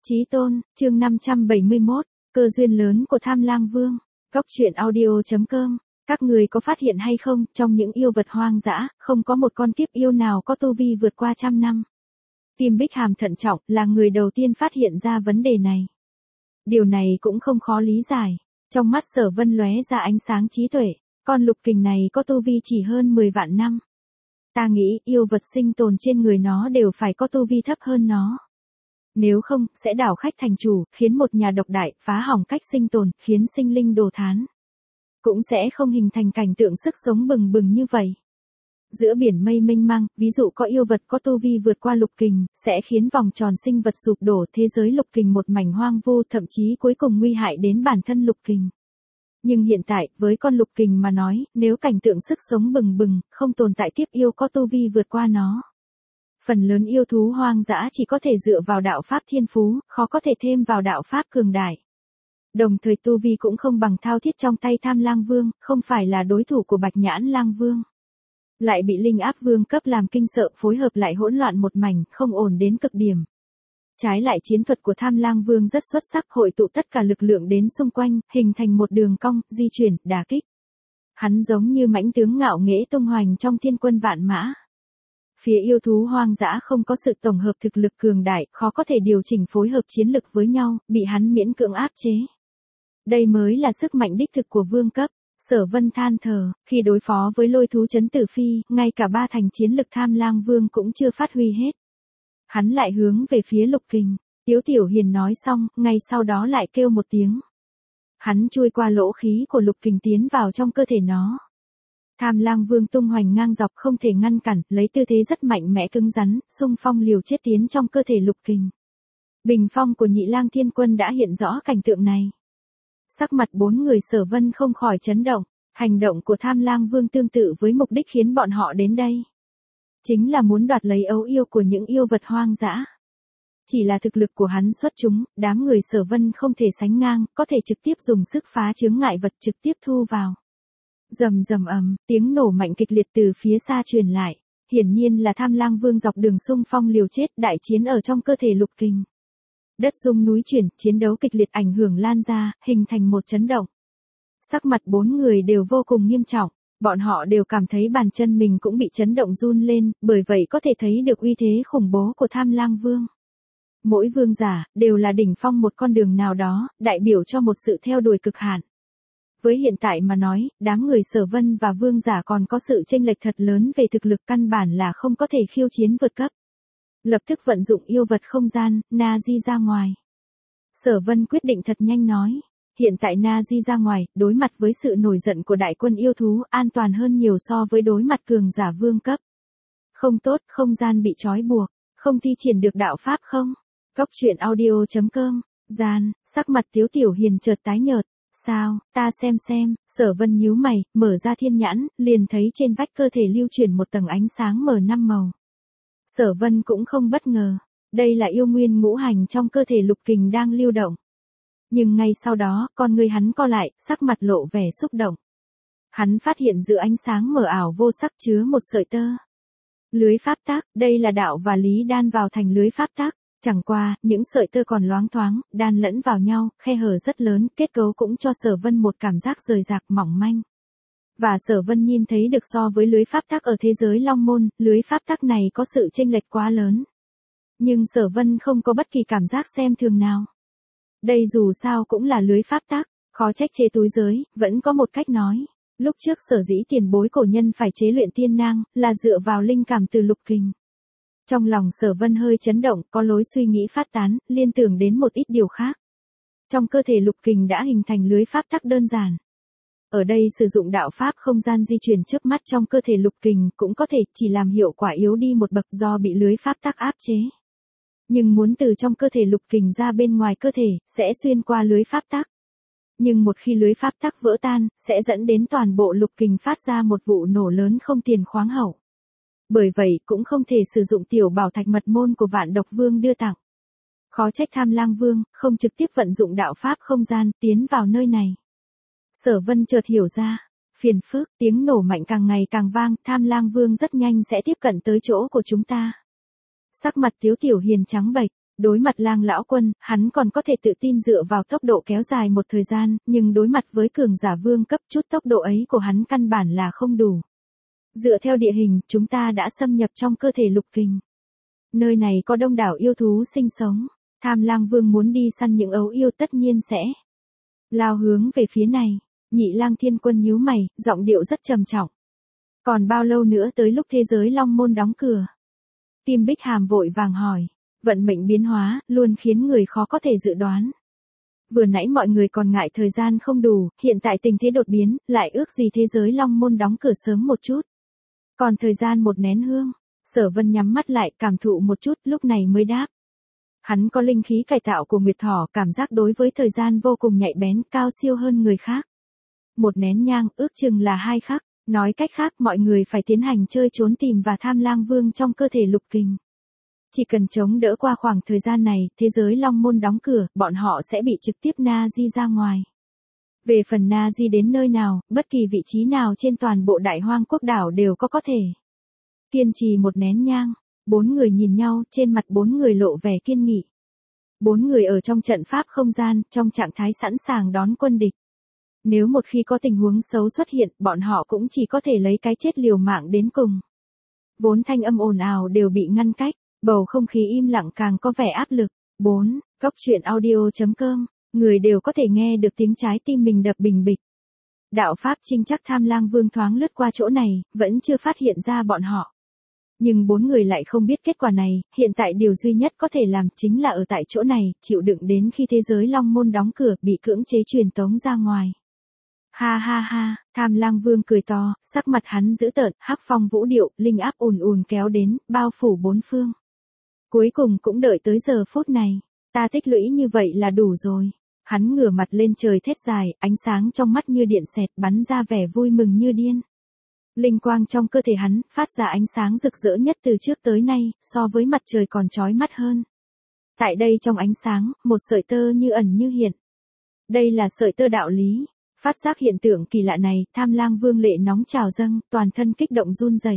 Chí tôn, chương 571, cơ duyên lớn của Tham Lang Vương. Góc truyện audio.com. Các người có phát hiện hay không, trong những yêu vật hoang dã, không có một con kiếp yêu nào có tu vi vượt qua 100 năm. Kim Bích Hàm thận trọng, là người đầu tiên phát hiện ra vấn đề này. Điều này cũng không khó lý giải. Trong mắt Sở Vân lóe ra ánh sáng trí tuệ, con lục kình này có tu vi chỉ hơn 10 vạn năm. Ta nghĩ, yêu vật sinh tồn trên người nó đều phải có tu vi thấp hơn nó. Nếu không, sẽ đảo khách thành chủ, khiến một nhà độc đại, phá hỏng cách sinh tồn, khiến sinh linh đồ thán. Cũng sẽ không hình thành cảnh tượng sức sống bừng bừng như vậy. Giữa biển mây mênh mang, ví dụ có yêu vật có tu vi vượt qua lục kình, sẽ khiến vòng tròn sinh vật sụp đổ, thế giới lục kình một mảnh hoang vu, thậm chí cuối cùng nguy hại đến bản thân lục kình. Nhưng hiện tại, với con lục kình mà nói, nếu cảnh tượng sức sống bừng bừng, không tồn tại kiếp yêu có tu vi vượt qua nó. Phần lớn yêu thú hoang dã chỉ có thể dựa vào đạo pháp thiên phú, khó có thể thêm vào đạo pháp cường đại. Đồng thời tu vi cũng không bằng thao thiết trong tay Tham Lang Vương, không phải là đối thủ của Bạch Nhãn Lang Vương. Lại bị linh áp vương cấp làm kinh sợ, phối hợp lại hỗn loạn một mảnh, không ổn đến cực điểm. Trái lại chiến thuật của Tham Lang Vương rất xuất sắc, hội tụ tất cả lực lượng đến xung quanh, hình thành một đường cong, di chuyển, đả kích. Hắn giống như mãnh tướng ngạo nghễ tung hoành trong thiên quân vạn mã. Phía yêu thú hoang dã không có sự tổng hợp thực lực cường đại, khó có thể điều chỉnh phối hợp chiến lực với nhau, bị hắn miễn cưỡng áp chế. Đây mới là sức mạnh đích thực của vương cấp. Sở Vân than thở, khi đối phó với lôi thú trấn Tử Phi, ngay cả ba thành chiến lực Tham Lang Vương cũng chưa phát huy hết. Hắn lại hướng về phía lục kình. Tiếu Tiểu Hiền nói xong, ngay sau đó lại kêu một tiếng. Hắn chui qua lỗ khí của lục kình tiến vào trong cơ thể nó. Tham Lang Vương tung hoành ngang dọc không thể ngăn cản, lấy tư thế rất mạnh mẽ cứng rắn, xung phong liều chết tiến trong cơ thể lục kình. Bình phong của Nhị Lang Thiên Quân đã hiện rõ cảnh tượng này. Sắc mặt bốn người Sở Vân không khỏi chấn động, hành động của Tham Lang Vương tương tự với mục đích khiến bọn họ đến đây. Chính là muốn đoạt lấy ấu yêu của những yêu vật hoang dã. Chỉ là thực lực của hắn xuất chúng, đám người Sở Vân không thể sánh ngang, có thể trực tiếp dùng sức phá chướng ngại vật trực tiếp thu vào. Rầm rầm ầm, tiếng nổ mạnh kịch liệt từ phía xa truyền lại, hiển nhiên là Tham Lang Vương dọc đường xung phong liều chết, đại chiến ở trong cơ thể lục kình. Đất rung núi chuyển, chiến đấu kịch liệt ảnh hưởng lan ra, hình thành một chấn động. Sắc mặt bốn người đều vô cùng nghiêm trọng, bọn họ đều cảm thấy bàn chân mình cũng bị chấn động run lên, bởi vậy có thể thấy được uy thế khủng bố của Tham Lang Vương. Mỗi vương giả, đều là đỉnh phong một con đường nào đó, đại biểu cho một sự theo đuổi cực hạn. Với hiện tại mà nói, đám người Sở Vân và vương giả còn có sự chênh lệch thật lớn về thực lực, căn bản là không có thể khiêu chiến vượt cấp. Lập tức vận dụng yêu vật không gian, Na Di ra ngoài. Sở Vân quyết định thật nhanh nói. Hiện tại Na Di ra ngoài, đối mặt với sự nổi giận của đại quân yêu thú, an toàn hơn nhiều so với đối mặt cường giả vương cấp. Không tốt, không gian bị trói buộc, không thi triển được đạo pháp không? Góc truyện audio.com. Gian, sắc mặt Tiếu Tiểu Hiền chợt tái nhợt. Sao, ta xem, Sở Vân nhíu mày, mở ra thiên nhãn, liền thấy trên vách cơ thể lưu chuyển một tầng ánh sáng M5 màu. Sở Vân cũng không bất ngờ, đây là yêu nguyên ngũ hành trong cơ thể lục kình đang lưu động. Nhưng ngay sau đó, con người hắn co lại, sắc mặt lộ vẻ xúc động. Hắn phát hiện giữa ánh sáng mờ ảo vô sắc chứa một sợi tơ. Lưới pháp tắc, đây là đạo và lý đan vào thành lưới pháp tắc. Chẳng qua, những sợi tơ còn loáng thoáng, đan lẫn vào nhau, khe hở rất lớn, kết cấu cũng cho Sở Vân một cảm giác rời rạc mỏng manh. Và Sở Vân nhìn thấy được so với lưới pháp tắc ở thế giới Long Môn, lưới pháp tắc này có sự chênh lệch quá lớn. Nhưng Sở Vân không có bất kỳ cảm giác xem thường nào. Đây dù sao cũng là lưới pháp tắc, khó trách chế túi giới, vẫn có một cách nói. Lúc trước sở dĩ tiền bối cổ nhân phải chế luyện tiên nang, là dựa vào linh cảm từ lục kình. Trong lòng Sở Vân hơi chấn động, có lối suy nghĩ phát tán, liên tưởng đến một ít điều khác. Trong cơ thể lục kình đã hình thành lưới pháp tắc đơn giản. Ở đây sử dụng đạo pháp không gian di chuyển trước mắt trong cơ thể lục kình cũng có thể chỉ làm hiệu quả yếu đi một bậc do bị lưới pháp tắc áp chế. Nhưng muốn từ trong cơ thể lục kình ra bên ngoài cơ thể, sẽ xuyên qua lưới pháp tắc. Nhưng một khi lưới pháp tắc vỡ tan, sẽ dẫn đến toàn bộ lục kình phát ra một vụ nổ lớn không tiền khoáng hậu. Bởi vậy cũng không thể sử dụng tiểu bảo thạch mật môn của Vạn Độc Vương đưa tặng. Khó trách Tham Lang Vương không trực tiếp vận dụng đạo pháp không gian tiến vào nơi này. Sở Vân chợt hiểu ra, phiền phức, tiếng nổ mạnh càng ngày càng vang, Tham Lang Vương rất nhanh sẽ tiếp cận tới chỗ của chúng ta. Sắc mặt Tiếu Tiểu Hiền trắng bệch, Đối mặt Lang lão quân, hắn còn có thể tự tin dựa vào tốc độ kéo dài một thời gian, nhưng đối mặt với cường giả vương cấp chút tốc độ ấy của hắn căn bản là không đủ. Dựa theo địa hình, chúng ta đã xâm nhập trong cơ thể Lục Kình. Nơi này có đông đảo yêu thú sinh sống, Tham Lang Vương muốn đi săn những ấu yêu tất nhiên sẽ lao hướng về phía này. Nhị Lang Thiên Quân nhíu mày, giọng điệu rất trầm trọng. Còn bao lâu nữa tới lúc thế giới Long Môn đóng cửa? Kim Bích Hàm vội vàng hỏi. Vận mệnh biến hóa, luôn khiến người khó có thể dự đoán. Vừa nãy mọi người còn ngại thời gian không đủ, hiện tại tình thế đột biến, lại ước gì thế giới Long Môn đóng cửa sớm một chút. Còn thời gian một nén hương, Sở Vân nhắm mắt lại cảm thụ một chút lúc này mới đáp. Hắn có linh khí cải tạo của Nguyệt Thỏ, cảm giác đối với thời gian vô cùng nhạy bén, cao siêu hơn người khác. Một nén nhang ước chừng là 2 khắc, nói cách khác mọi người phải tiến hành chơi trốn tìm và Tham Lang Vương trong cơ thể Lục Kình. Chỉ cần chống đỡ qua khoảng thời gian này, thế giới Long Môn đóng cửa, bọn họ sẽ bị trực tiếp na di ra ngoài. Về phần na di đến nơi nào, bất kỳ vị trí nào trên toàn bộ Đại Hoang Quốc đảo đều có thể. Kiên trì một nén nhang, 4 người nhìn nhau, trên mặt 4 người lộ vẻ kiên nghị. 4 người ở trong trận pháp không gian, trong trạng thái sẵn sàng đón quân địch. Nếu một khi có tình huống xấu xuất hiện, bọn họ cũng chỉ có thể lấy cái chết liều mạng đến cùng. Vốn thanh âm ồn ào đều bị ngăn cách. Bầu không khí im lặng càng có vẻ áp lực. 4. Coctruyện.audio.com. Người đều có thể nghe được tiếng trái tim mình đập bình bịch. Đạo pháp trinh chắc Tham Lang Vương thoáng lướt qua chỗ này, vẫn chưa phát hiện ra bọn họ. Nhưng 4 người lại không biết kết quả này, hiện tại điều duy nhất có thể làm chính là ở tại chỗ này, chịu đựng đến khi thế giới Long Môn đóng cửa, bị cưỡng chế truyền tống ra ngoài. Ha ha ha, Tham Lang Vương cười to, sắc mặt hắn dữ tợn, hắc phong vũ điệu, linh áp ùn ùn kéo đến, bao phủ 4 phương. Cuối cùng cũng đợi tới giờ phút này, ta tích lũy như vậy là đủ rồi. Hắn ngửa mặt lên trời thét dài, ánh sáng trong mắt như điện xẹt bắn ra vẻ vui mừng như điên. Linh quang trong cơ thể hắn phát ra ánh sáng rực rỡ nhất từ trước tới nay, so với mặt trời còn chói mắt hơn. Tại đây trong ánh sáng, một sợi tơ như ẩn như hiện. Đây là sợi tơ đạo lý. Phát giác hiện tượng kỳ lạ này, Tham Lang Vương lệ nóng trào dâng, toàn thân kích động run rẩy.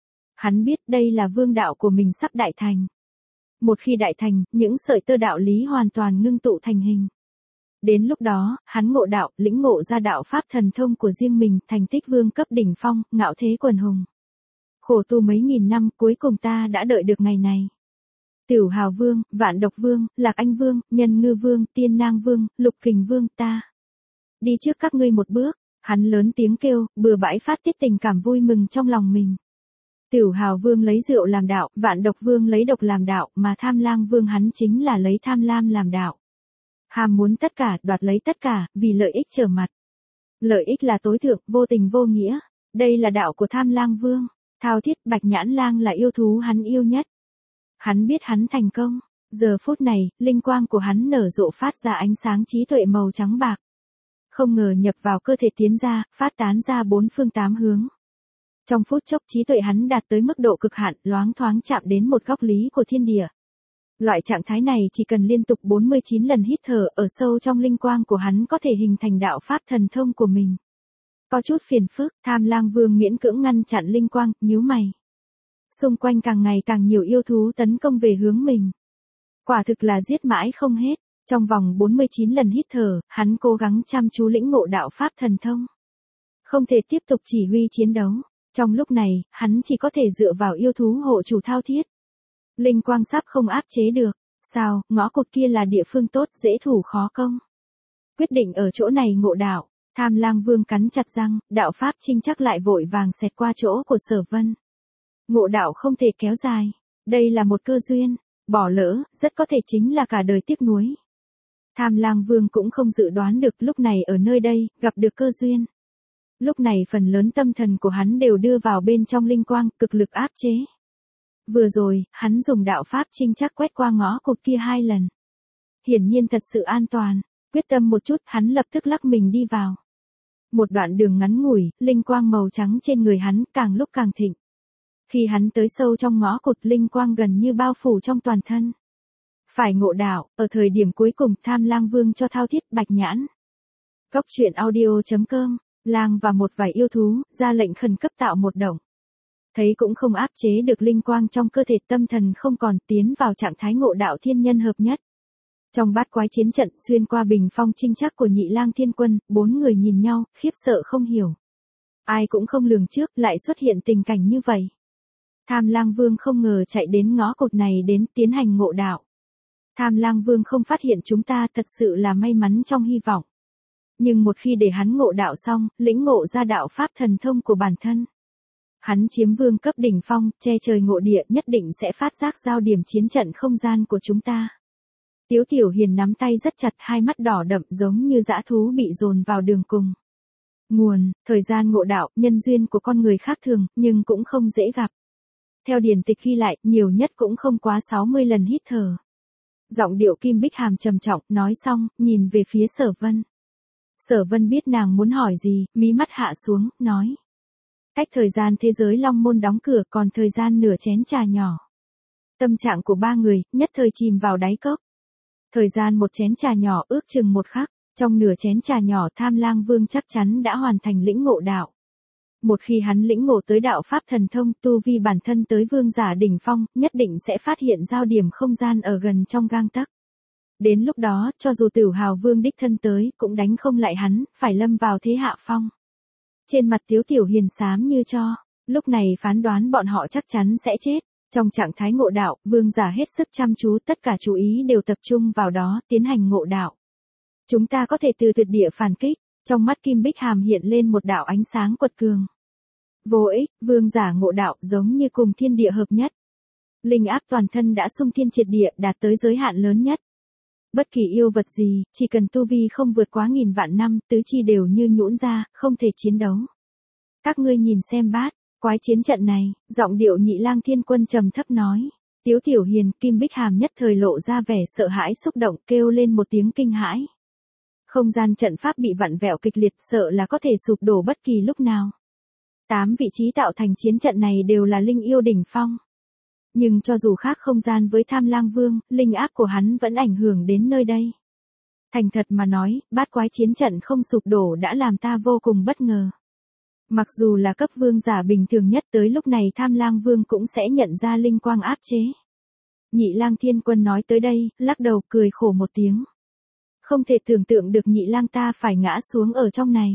Hắn biết đây là vương đạo của mình sắp đại thành. Một khi đại thành, những sợi tơ đạo lý hoàn toàn ngưng tụ thành hình. Đến lúc đó, hắn ngộ đạo, lĩnh ngộ ra đạo pháp thần thông của riêng mình, thành tích vương cấp đỉnh phong, ngạo thế quần hùng. Khổ tu mấy nghìn năm, cuối cùng ta đã đợi được ngày này. Tiểu Hào Vương, Vạn Độc Vương, Lạc Anh Vương, Nhân Ngư Vương, Tiên Nang Vương, Lục Kình Vương, ta đi trước các ngươi một bước. Hắn lớn tiếng kêu, bừa bãi phát tiết tình cảm vui mừng trong lòng mình. Tiểu Hào Vương lấy rượu làm đạo, Vạn Độc Vương lấy độc làm đạo, mà Tham Lang Vương hắn chính là lấy tham lam làm đạo. Ham muốn tất cả, đoạt lấy tất cả, vì lợi ích trở mặt. Lợi ích là tối thượng, vô tình vô nghĩa. Đây là đạo của Tham Lang Vương. Thao thiết, Bạch Nhãn Lang là yêu thú hắn yêu nhất. Hắn biết hắn thành công. Giờ phút này, linh quang của hắn nở rộ phát ra ánh sáng trí tuệ màu trắng bạc. Không ngờ nhập vào cơ thể tiến ra, phát tán ra 4 phương 8 hướng. Trong phút chốc trí tuệ hắn đạt tới mức độ cực hạn, loáng thoáng chạm đến một góc lý của thiên địa. Loại trạng thái này chỉ cần liên tục 49 lần hít thở ở sâu trong linh quang của hắn có thể hình thành đạo pháp thần thông của mình. Có chút phiền phức, Tham Lang Vương miễn cưỡng ngăn chặn linh quang, nhíu mày. Xung quanh càng ngày càng nhiều yêu thú tấn công về hướng mình. Quả thực là giết mãi không hết. Trong vòng 49 lần hít thở, hắn cố gắng chăm chú lĩnh ngộ đạo pháp thần thông. Không thể tiếp tục chỉ huy chiến đấu. Trong lúc này, hắn chỉ có thể dựa vào yêu thú hộ chủ Thao Thiết. Linh quang sắp không áp chế được. Sao, ngõ cụt kia là địa phương tốt, dễ thủ khó công. Quyết định ở chỗ này ngộ đạo. Tham Lang Vương cắn chặt răng, đạo pháp trinh chắc lại vội vàng xẹt qua chỗ của Sở Vân. Ngộ đạo không thể kéo dài. Đây là một cơ duyên. Bỏ lỡ, rất có thể chính là cả đời tiếc nuối. Tham Lang Vương cũng không dự đoán được lúc này ở nơi đây, gặp được cơ duyên. Lúc này phần lớn tâm thần của hắn đều đưa vào bên trong linh quang, cực lực áp chế. Vừa rồi, hắn dùng đạo pháp trinh chắc quét qua ngõ cụt kia 2 lần. Hiển nhiên thật sự an toàn, quyết tâm một chút, hắn lập tức lắc mình đi vào. Một đoạn đường ngắn ngủi, linh quang màu trắng trên người hắn càng lúc càng thịnh. Khi hắn tới sâu trong ngõ cụt, linh quang gần như bao phủ trong toàn thân. Phải ngộ đạo, ở thời điểm cuối cùng, Tham Lang Vương cho Thao Thiết, Bạch Nhãn. Coctruyện.audio.com, lang và một vài yêu thú, ra lệnh khẩn cấp tạo một động. Thấy cũng không áp chế được linh quang trong cơ thể, tâm thần không còn, tiến vào trạng thái ngộ đạo thiên nhân hợp nhất. Trong bát quái chiến trận xuyên qua bình phong trinh trác của Nhị Lang Thiên Quân, 4 người nhìn nhau, khiếp sợ không hiểu. Ai cũng không lường trước lại xuất hiện tình cảnh như vậy. Tham Lang Vương không ngờ chạy đến ngõ cụt này đến tiến hành ngộ đạo. Tham Lang Vương không phát hiện chúng ta thật sự là may mắn trong hy vọng. Nhưng một khi để hắn ngộ đạo xong, lĩnh ngộ ra đạo pháp thần thông của bản thân. Hắn chiếm vương cấp đỉnh phong, che trời ngộ địa, nhất định sẽ phát giác giao điểm chiến trận không gian của chúng ta. Tiếu Tiểu Hiền nắm tay rất chặt, hai mắt đỏ đậm giống như dã thú bị dồn vào đường cùng. Nguồn, thời gian ngộ đạo, nhân duyên của con người khác thường, nhưng cũng không dễ gặp. Theo điển tịch ghi lại, nhiều nhất cũng không quá 60 lần hít thở. Giọng điệu Kim Bích Hàm trầm trọng, nói xong, nhìn về phía Sở Vân. Sở Vân biết nàng muốn hỏi gì, mí mắt hạ xuống, nói. Cách thời gian thế giới Long Môn đóng cửa còn thời gian nửa chén trà nhỏ. Tâm trạng của ba người, nhất thời chìm vào đáy cốc. Thời gian một chén trà nhỏ ước chừng một khắc, trong nửa chén trà nhỏ Tham Lang Vương chắc chắn đã hoàn thành lĩnh ngộ đạo. Một khi hắn lĩnh ngộ tới đạo pháp thần thông, tu vi bản thân tới vương giả đỉnh phong, nhất định sẽ phát hiện giao điểm không gian ở gần trong gang tấc. Đến lúc đó, cho dù Tử Hào Vương đích thân tới, cũng đánh không lại hắn, phải lâm vào thế hạ phong. Trên mặt Tiếu Tiểu Hiền xám như tro, lúc này phán đoán bọn họ chắc chắn sẽ chết. Trong trạng thái ngộ đạo, vương giả hết sức chăm chú, tất cả chú ý đều tập trung vào đó, tiến hành ngộ đạo. Chúng ta có thể từ tuyệt địa phản kích, trong mắt Kim Bích Hàm hiện lên một đạo ánh sáng quật cường. Vô ích, vương giả ngộ đạo giống như cùng thiên địa hợp nhất. Linh áp toàn thân đã xung thiên triệt địa, đạt tới giới hạn lớn nhất. Bất kỳ yêu vật gì, chỉ cần tu vi không vượt quá 1000 vạn năm, tứ chi đều như nhũn ra, không thể chiến đấu. Các ngươi nhìn xem bát quái chiến trận này, giọng điệu Nhị Lang Thiên Quân trầm thấp nói. Tiếu Tiểu Hiền, Kim Bích Hàm nhất thời lộ ra vẻ sợ hãi xúc động, kêu lên một tiếng kinh hãi. Không gian trận pháp bị vặn vẹo kịch liệt, sợ là có thể sụp đổ bất kỳ lúc nào. 8 vị trí tạo thành chiến trận này đều là linh yêu đỉnh phong. Nhưng cho dù khác không gian với Tham Lang Vương, linh áp của hắn vẫn ảnh hưởng đến nơi đây. Thành thật mà nói, bát quái chiến trận không sụp đổ đã làm ta vô cùng bất ngờ. Mặc dù là cấp vương giả bình thường nhất, tới lúc này Tham Lang Vương cũng sẽ nhận ra linh quang áp chế. Nhị Lang Thiên Quân nói tới đây, lắc đầu cười khổ một tiếng. Không thể tưởng tượng được Nhị Lang ta phải ngã xuống ở trong này.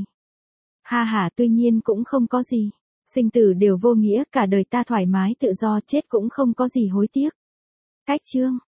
Ha ha, tuy nhiên cũng không có gì. Sinh tử đều vô nghĩa, cả đời ta thoải mái tự do, chết cũng không có gì hối tiếc. Cách chương